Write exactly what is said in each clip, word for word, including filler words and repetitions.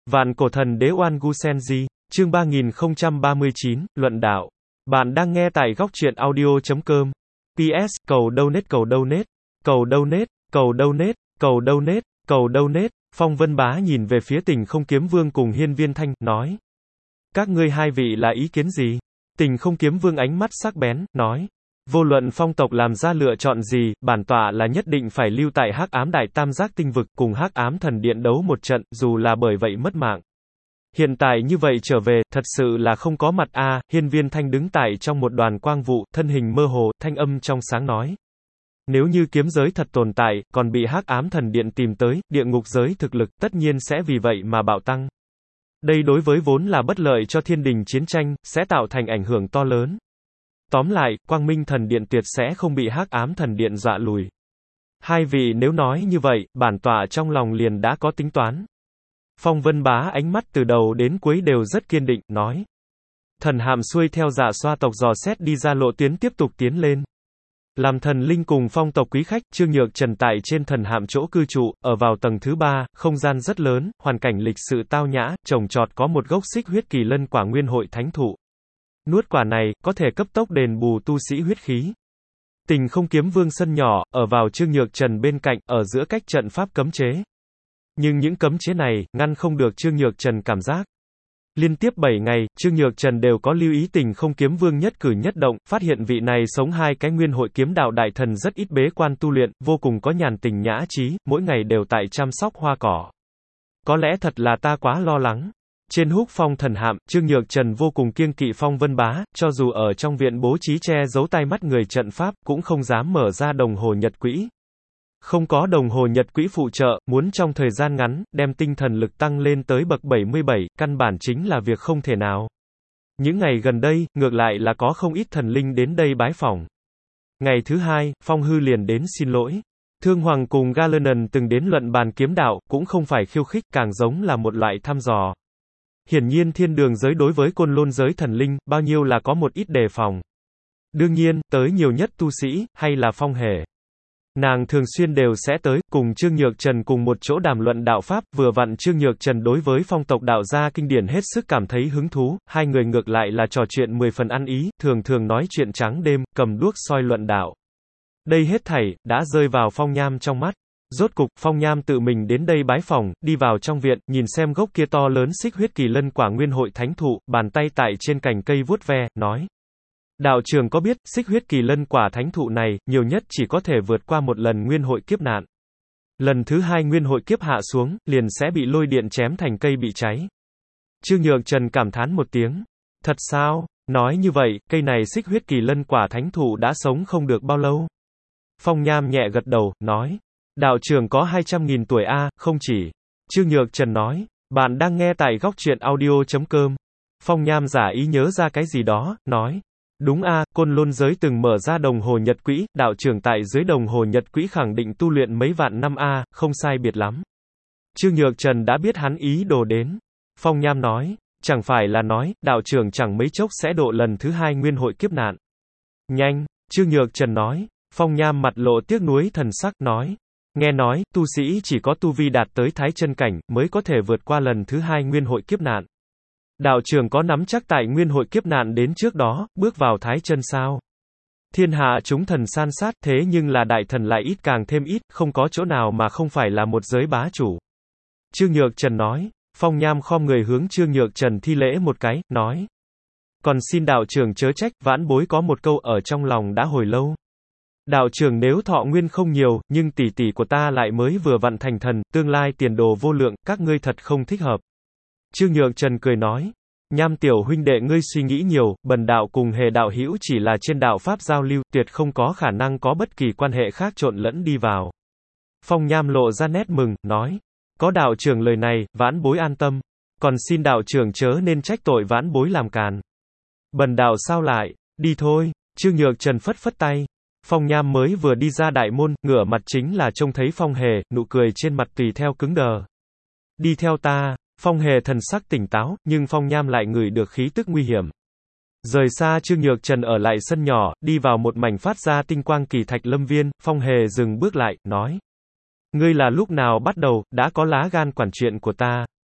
Vạn cổ thần đế Oan Gu Senji, chương ba nghìn không trăm ba mươi chín, luận đạo. Bạn đang nghe tại góc truyện audio chấm com. pê ét, cầu donate cầu donate, cầu donate, cầu donate, cầu donate, cầu donate. Phong Vân Bá nhìn về phía Tình Không Kiếm Vương cùng Hiên Viên Thanh, nói. Các ngươi hai vị là ý kiến gì? Tình Không Kiếm Vương ánh mắt sắc bén, nói. Vô luận phong tộc làm ra lựa chọn gì, bản tọa là nhất định phải lưu tại Hắc Ám Đại Tam Giác tinh vực cùng Hắc Ám Thần Điện đấu một trận, dù là bởi vậy mất mạng. Hiện tại như vậy trở về, thật sự là không có mặt a. À, Hiên Viên Thanh đứng tại trong một đoàn quang vụ, thân hình mơ hồ, thanh âm trong sáng nói. Nếu như kiếm giới thật tồn tại, còn bị Hắc Ám Thần Điện tìm tới, địa ngục giới thực lực tất nhiên sẽ vì vậy mà bạo tăng. Đây đối với vốn là bất lợi cho thiên đình chiến tranh, sẽ tạo thành ảnh hưởng to lớn. Tóm lại, Quang Minh Thần Điện tuyệt sẽ không bị Hắc Ám Thần Điện dọa lùi. Hai vị nếu nói như vậy, bản tọa trong lòng liền đã có tính toán. Phong Vân Bá ánh mắt từ đầu đến cuối đều rất kiên định, nói. Thần hạm xuôi theo Dạ Xoa tộc dò xét đi ra lộ tuyến tiếp tục tiến lên. Làm thần linh cùng phong tộc quý khách, Trương Nhược Trần tại trên thần hạm chỗ cư trụ, ở vào tầng thứ ba, không gian rất lớn, hoàn cảnh lịch sự tao nhã, trồng trọt có một gốc xích huyết kỳ lân quả nguyên hội thánh thụ. Nuốt quả này, có thể cấp tốc đền bù tu sĩ huyết khí. Tình Không Kiếm Vương sân nhỏ, ở vào Trương Nhược Trần bên cạnh, ở giữa cách trận pháp cấm chế. Nhưng những cấm chế này, ngăn không được Trương Nhược Trần cảm giác. Liên tiếp bảy ngày, Trương Nhược Trần đều có lưu ý Tình Không Kiếm Vương nhất cử nhất động, phát hiện vị này sống hai cái nguyên hội kiếm đạo đại thần rất ít bế quan tu luyện, vô cùng có nhàn tình nhã trí, mỗi ngày đều tại chăm sóc hoa cỏ. Có lẽ thật là ta quá lo lắng. Trên Húc Phong thần hạm, Trương Nhược Trần vô cùng kiêng kỵ Phong Vân Bá, cho dù ở trong viện bố trí che giấu tai mắt người trận pháp, cũng không dám mở ra đồng hồ nhật quỹ. Không có đồng hồ nhật quỹ phụ trợ, muốn trong thời gian ngắn, đem tinh thần lực tăng lên tới bậc bảy mươi bảy, căn bản chính là việc không thể nào. Những ngày gần đây, ngược lại là có không ít thần linh đến đây bái phỏng. Ngày thứ hai, Phong Hư liền đến xin lỗi. Thương Hoàng cùng Galenon từng đến luận bàn kiếm đạo, cũng không phải khiêu khích, càng giống là một loại thăm dò. Hiển nhiên thiên đường giới đối với côn lôn giới thần linh, bao nhiêu là có một ít đề phòng. Đương nhiên, tới nhiều nhất tu sĩ, hay là Phong Hề. Nàng thường xuyên đều sẽ tới, cùng Trương Nhược Trần cùng một chỗ đàm luận đạo pháp, vừa vặn Trương Nhược Trần đối với phong tộc đạo gia kinh điển hết sức cảm thấy hứng thú, hai người ngược lại là trò chuyện mười phần ăn ý, thường thường nói chuyện trắng đêm, cầm đuốc soi luận đạo. Đây hết thảy, đã rơi vào Phong Nham trong mắt. Rốt cục, Phong Nham tự mình đến đây bái phỏng, đi vào trong viện, nhìn xem gốc kia to lớn xích huyết kỳ lân quả nguyên hội thánh thụ, bàn tay tại trên cành cây vuốt ve, nói. Đạo trưởng có biết, xích huyết kỳ lân quả thánh thụ này, nhiều nhất chỉ có thể vượt qua một lần nguyên hội kiếp nạn. Lần thứ hai nguyên hội kiếp hạ xuống, liền sẽ bị lôi điện chém thành cây bị cháy. Trương Nhược Trần cảm thán một tiếng. Thật sao? Nói như vậy, cây này xích huyết kỳ lân quả thánh thụ đã sống không được bao lâu. Phong Nham nhẹ gật đầu, nói. Đạo trưởng có hai trăm nghìn tuổi a, không chỉ. Trương Nhược Trần nói. Bạn đang nghe tại góc truyện audio chấm com. Phong Nham giả ý nhớ ra cái gì đó, nói. Đúng a, côn lôn giới từng mở ra đồng hồ nhật quỹ, đạo trưởng tại dưới đồng hồ nhật quỹ khẳng định tu luyện mấy vạn năm a, không sai biệt lắm. Trương Nhược Trần đã biết hắn ý đồ đến. Phong Nham nói, chẳng phải là nói, đạo trưởng chẳng mấy chốc sẽ độ lần thứ hai nguyên hội kiếp nạn. Nhanh, Trương Nhược Trần nói. Phong Nham mặt lộ tiếc nuối thần sắc, nói. Nghe nói, tu sĩ chỉ có tu vi đạt tới thái chân cảnh, mới có thể vượt qua lần thứ hai nguyên hội kiếp nạn. Đạo trưởng có nắm chắc tại nguyên hội kiếp nạn đến trước đó, bước vào thái chân sao? Thiên hạ chúng thần san sát, thế nhưng là đại thần lại ít càng thêm ít, không có chỗ nào mà không phải là một giới bá chủ. Trương Nhược Trần nói. Phong Nham khom người hướng Trương Nhược Trần thi lễ một cái, nói. Còn xin đạo trưởng chớ trách, vãn bối có một câu ở trong lòng đã hồi lâu. Đạo trưởng nếu thọ nguyên không nhiều, nhưng tỷ tỷ của ta lại mới vừa vặn thành thần, tương lai tiền đồ vô lượng, các ngươi thật không thích hợp. Trương Nhược Trần cười nói. Nham tiểu huynh đệ ngươi suy nghĩ nhiều, bần đạo cùng Hề đạo hữu chỉ là trên đạo pháp giao lưu, tuyệt không có khả năng có bất kỳ quan hệ khác trộn lẫn đi vào. Phong Nham lộ ra nét mừng, nói. Có đạo trưởng lời này, vãn bối an tâm. Còn xin đạo trưởng chớ nên trách tội vãn bối làm càn. Bần đạo sao lại, đi thôi. Trương Nhược Trần phất phất tay. Phong Nham mới vừa đi ra đại môn, ngửa mặt chính là trông thấy Phong Hề, nụ cười trên mặt tùy theo cứng đờ. Đi theo ta. Phong Hề thần sắc tỉnh táo, nhưng Phong Nham lại ngửi được khí tức nguy hiểm. Rời xa Trương Nhược Trần ở lại sân nhỏ, đi vào một mảnh phát ra tinh quang kỳ thạch lâm viên, Phong Hề dừng bước lại, nói. Ngươi là lúc nào bắt đầu, đã có lá gan quản chuyện của ta.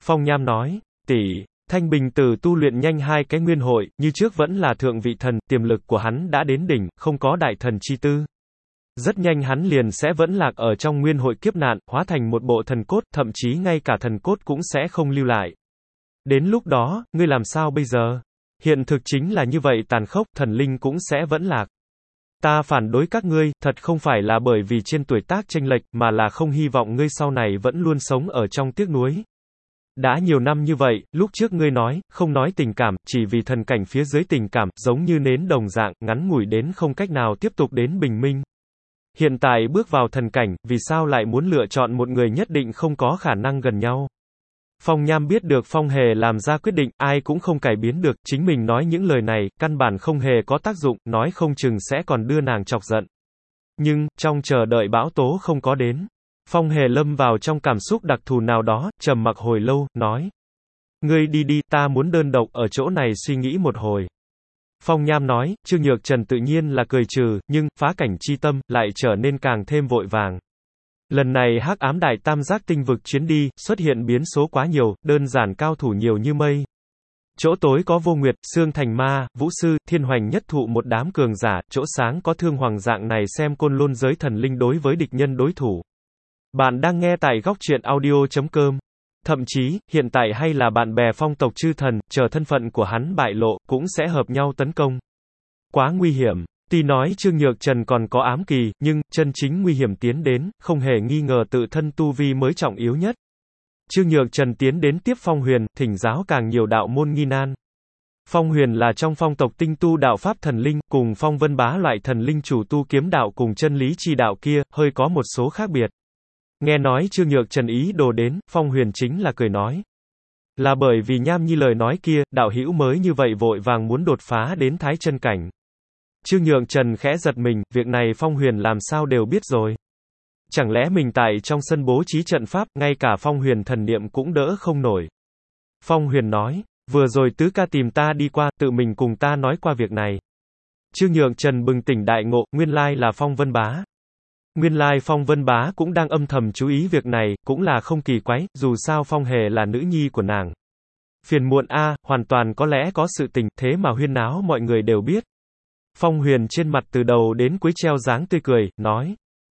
Phong Nham nói, tỷ, Thanh Bình Tử tu luyện nhanh hai cái nguyên hội, như trước vẫn là thượng vị thần, tiềm lực của hắn đã đến đỉnh, không có đại thần chi tư. Rất nhanh hắn liền sẽ vẫn lạc ở trong nguyên hội kiếp nạn, hóa thành một bộ thần cốt, thậm chí ngay cả thần cốt cũng sẽ không lưu lại. Đến lúc đó, ngươi làm sao bây giờ? Hiện thực chính là như vậy tàn khốc, thần linh cũng sẽ vẫn lạc. Ta phản đối các ngươi, thật không phải là bởi vì trên tuổi tác chênh lệch, mà là không hy vọng ngươi sau này vẫn luôn sống ở trong tiếc nuối. Đã nhiều năm như vậy, lúc trước ngươi nói, không nói tình cảm, chỉ vì thần cảnh phía dưới tình cảm, giống như nến đồng dạng, ngắn ngủi đến không cách nào tiếp tục đến bình minh. Hiện tại bước vào thần cảnh, vì sao lại muốn lựa chọn một người nhất định không có khả năng gần nhau? Phong Nham biết được Phong Hề làm ra quyết định, ai cũng không cải biến được, chính mình nói những lời này, căn bản không hề có tác dụng, nói không chừng sẽ còn đưa nàng chọc giận. Nhưng, trong chờ đợi bão tố không có đến, Phong Hề lâm vào trong cảm xúc đặc thù nào đó, trầm mặc hồi lâu, nói. Ngươi đi đi, ta muốn đơn độc ở chỗ này suy nghĩ một hồi. Phong Nham nói, Trương Nhược Trần tự nhiên là cười trừ, nhưng, phá cảnh chi tâm, lại trở nên càng thêm vội vàng. Lần này hắc ám đại tam giác tinh vực chuyến đi, xuất hiện biến số quá nhiều, đơn giản cao thủ nhiều như mây. Chỗ tối có Vô Nguyệt, Sương Thành Ma, Vũ Sư, Thiên Hoành nhất thụ một đám cường giả, chỗ sáng có Thương Hoàng dạng này xem côn lôn giới thần linh đối với địch nhân đối thủ. Bạn đang nghe tại góc truyện audio chấm com. Thậm chí, hiện tại hay là bạn bè phong tộc chư thần, chờ thân phận của hắn bại lộ, cũng sẽ hợp nhau tấn công. Quá nguy hiểm. Tuy nói Trương Nhược Trần còn có ám kỳ, nhưng, chân chính nguy hiểm tiến đến, không hề nghi ngờ tự thân tu vi mới trọng yếu nhất. Trương Nhược Trần tiến đến tiếp Phong Huyền, thỉnh giáo càng nhiều đạo môn nghi nan. Phong Huyền là trong phong tộc tinh tu đạo pháp thần linh, cùng Phong Vân Bá loại thần linh chủ tu kiếm đạo cùng chân lý chi đạo kia, hơi có một số khác biệt. Nghe nói Trương Nhược Trần ý đồ đến, Phong Huyền chính là cười nói. Là bởi vì Nham Nhi lời nói kia, đạo hữu mới như vậy vội vàng muốn đột phá đến thái chân cảnh. Trương Nhược Trần khẽ giật mình, việc này Phong Huyền làm sao đều biết rồi. Chẳng lẽ mình tại trong sân bố trí trận pháp, ngay cả Phong Huyền thần niệm cũng đỡ không nổi. Phong Huyền nói, vừa rồi tứ ca tìm ta đi qua, tự mình cùng ta nói qua việc này. Trương Nhược Trần bừng tỉnh đại ngộ, nguyên lai là Phong Vân Bá. Nguyên lai Phong Vân Bá cũng đang âm thầm chú ý việc này, cũng là không kỳ quái, dù sao Phong Hề là nữ nhi của nàng. Phiền muộn a, à, hoàn toàn có lẽ có sự tình, thế mà huyên náo mọi người đều biết. Phong Huyền trên mặt từ đầu đến cuối treo dáng tươi cười, nói.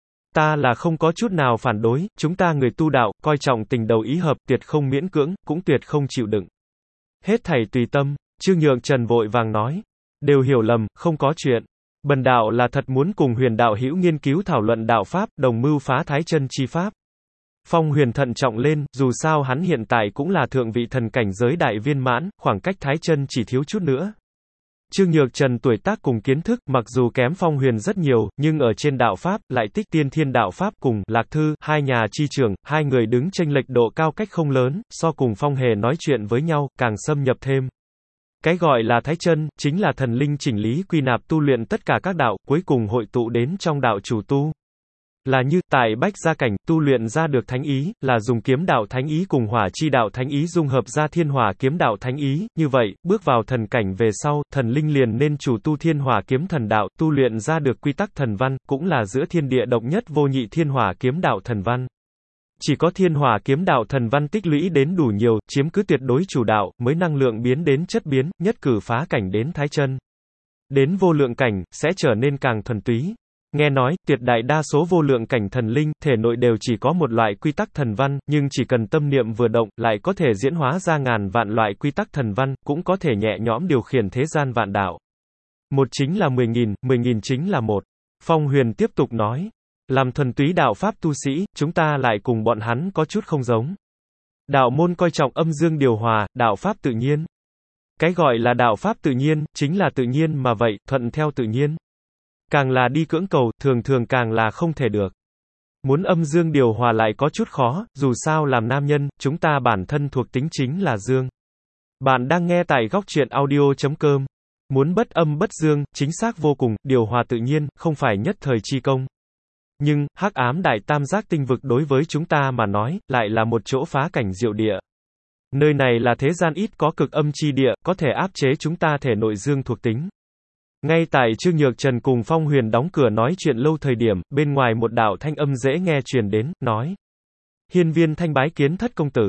Ta là không có chút nào phản đối, chúng ta người tu đạo, coi trọng tình đầu ý hợp, tuyệt không miễn cưỡng, cũng tuyệt không chịu đựng. Hết thảy tùy tâm, Trương Nhược Trần vội vàng nói. Đều hiểu lầm, không có chuyện. Bần đạo là thật muốn cùng Huyền đạo hữu nghiên cứu thảo luận đạo pháp, đồng mưu phá thái chân chi pháp. Phong Huyền thận trọng lên, dù sao hắn hiện tại cũng là thượng vị thần cảnh giới đại viên mãn, khoảng cách thái chân chỉ thiếu chút nữa. Trương Nhược Trần tuổi tác cùng kiến thức, mặc dù kém Phong Huyền rất nhiều, nhưng ở trên đạo pháp, lại tích tiên thiên đạo pháp cùng Lạc Thư, hai nhà chi trưởng, hai người đứng chênh lệch độ cao cách không lớn, so cùng Phong Hề nói chuyện với nhau, càng xâm nhập thêm. Cái gọi là thái chân, chính là thần linh chỉnh lý quy nạp tu luyện tất cả các đạo, cuối cùng hội tụ đến trong đạo chủ tu. Là như, tại Bách Gia Cảnh, tu luyện ra được thánh ý, là dùng kiếm đạo thánh ý cùng hỏa chi đạo thánh ý dung hợp ra thiên hỏa kiếm đạo thánh ý, như vậy, bước vào thần cảnh về sau, thần linh liền nên chủ tu thiên hỏa kiếm thần đạo, tu luyện ra được quy tắc thần văn, cũng là giữa thiên địa độc nhất vô nhị thiên hỏa kiếm đạo thần văn. Chỉ có thiên hỏa kiếm đạo thần văn tích lũy đến đủ nhiều, chiếm cứ tuyệt đối chủ đạo, mới năng lượng biến đến chất biến, nhất cử phá cảnh đến thái chân. Đến vô lượng cảnh, sẽ trở nên càng thuần túy. Nghe nói, tuyệt đại đa số vô lượng cảnh thần linh, thể nội đều chỉ có một loại quy tắc thần văn, nhưng chỉ cần tâm niệm vừa động, lại có thể diễn hóa ra ngàn vạn loại quy tắc thần văn, cũng có thể nhẹ nhõm điều khiển thế gian vạn đạo. Một chính là mười nghìn, mười nghìn chính là một. Phong Huyền tiếp tục nói. Làm thuần túy đạo pháp tu sĩ, chúng ta lại cùng bọn hắn có chút không giống. Đạo môn coi trọng âm dương điều hòa, đạo pháp tự nhiên. Cái gọi là đạo pháp tự nhiên, chính là tự nhiên mà vậy, thuận theo tự nhiên. Càng là đi cưỡng cầu, thường thường càng là không thể được. Muốn âm dương điều hòa lại có chút khó, dù sao làm nam nhân, chúng ta bản thân thuộc tính chính là dương. Bạn đang nghe tại góc truyện audio chấm com. Muốn bất âm bất dương, chính xác vô cùng, điều hòa tự nhiên, không phải nhất thời chi công. Nhưng, hắc ám đại tam giác tinh vực đối với chúng ta mà nói, lại là một chỗ phá cảnh diệu địa. Nơi này là thế gian ít có cực âm chi địa, có thể áp chế chúng ta thể nội dương thuộc tính. Ngay tại Trương Nhược Trần cùng Phong Huyền đóng cửa nói chuyện lâu thời điểm, bên ngoài một đạo thanh âm dễ nghe truyền đến, nói. Hiên Viên Thanh bái kiến thất công tử.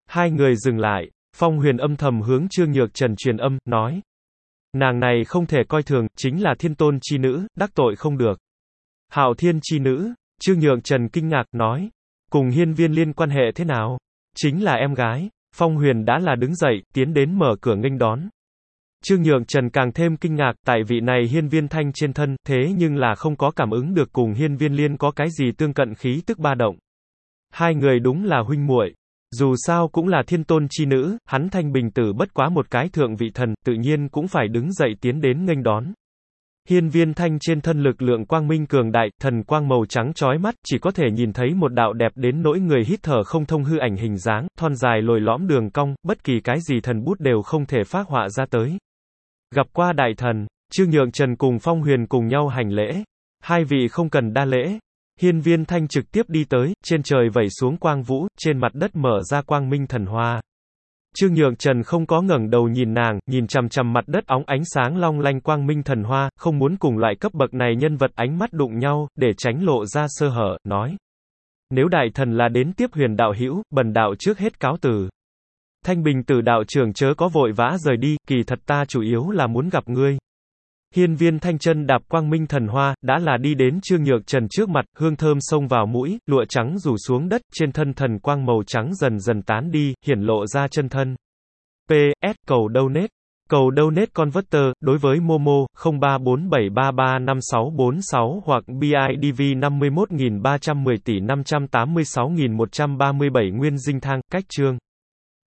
Hai người dừng lại, Phong Huyền âm thầm hướng Trương Nhược Trần truyền âm, nói. Nàng này không thể coi thường, chính là thiên tôn chi nữ, đắc tội không được. Hạo thiên chi nữ, Trương Nhược Trần kinh ngạc, nói. Cùng Hiên Viên Liên quan hệ thế nào? Chính là em gái. Phong Huyền đã là đứng dậy, tiến đến mở cửa nghênh đón. Trương Nhược Trần càng thêm kinh ngạc, tại vị này Hiên Viên Thanh trên thân, thế nhưng là không có cảm ứng được cùng Hiên Viên Liên có cái gì tương cận khí tức ba động. Hai người đúng là huynh muội. Dù sao cũng là thiên tôn chi nữ, hắn Thanh Bình Tử bất quá một cái thượng vị thần, tự nhiên cũng phải đứng dậy tiến đến nghênh đón. Hiên Viên Thanh trên thân lực lượng quang minh cường đại, thần quang màu trắng chói mắt, chỉ có thể nhìn thấy một đạo đẹp đến nỗi người hít thở không thông hư ảnh hình dáng, thon dài lồi lõm đường cong, bất kỳ cái gì thần bút đều không thể phác họa ra tới. Gặp qua đại thần, Trương Nhược Trần cùng Phong Huyền cùng nhau hành lễ. Hai vị không cần đa lễ. Hiên Viên Thanh trực tiếp đi tới, trên trời vẩy xuống quang vũ, trên mặt đất mở ra quang minh thần hoa. Trương Nhược Trần không có ngẩng đầu nhìn nàng, nhìn chằm chằm mặt đất óng ánh sáng long lanh quang minh thần hoa, không muốn cùng loại cấp bậc này nhân vật ánh mắt đụng nhau, để tránh lộ ra sơ hở, nói. Nếu đại thần là đến tiếp Huyền đạo hữu, bần đạo trước hết cáo từ. Thanh Bình Tử đạo trưởng chớ có vội vã rời đi, kỳ thật ta chủ yếu là muốn gặp ngươi. Hiên Viên Thanh chân đạp quang minh thần hoa, đã là đi đến Trương Nhược Trần trước mặt, hương thơm xông vào mũi, lụa trắng rủ xuống đất, trên thân thần quang màu trắng dần dần tán đi, hiển lộ ra chân thân. pê ét cầu donate. Cầu donate converter, đối với Momo, không ba bốn bảy ba ba năm sáu bốn sáu hoặc bê i đê vê năm mươi mốt nghìn ba trăm mười tỷ năm trăm tám mươi sáu nghìn một trăm ba mươi bảy nguyên dinh thang, cách chương.